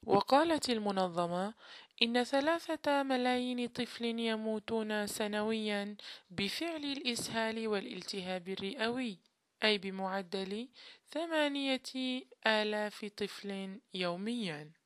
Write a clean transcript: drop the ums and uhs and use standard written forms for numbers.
وقالت المنظمة إن 3 ملايين طفل يموتون سنويا بفعل الإسهال والالتهاب الرئوي، أي بمعدل 8,000 طفل يوميا.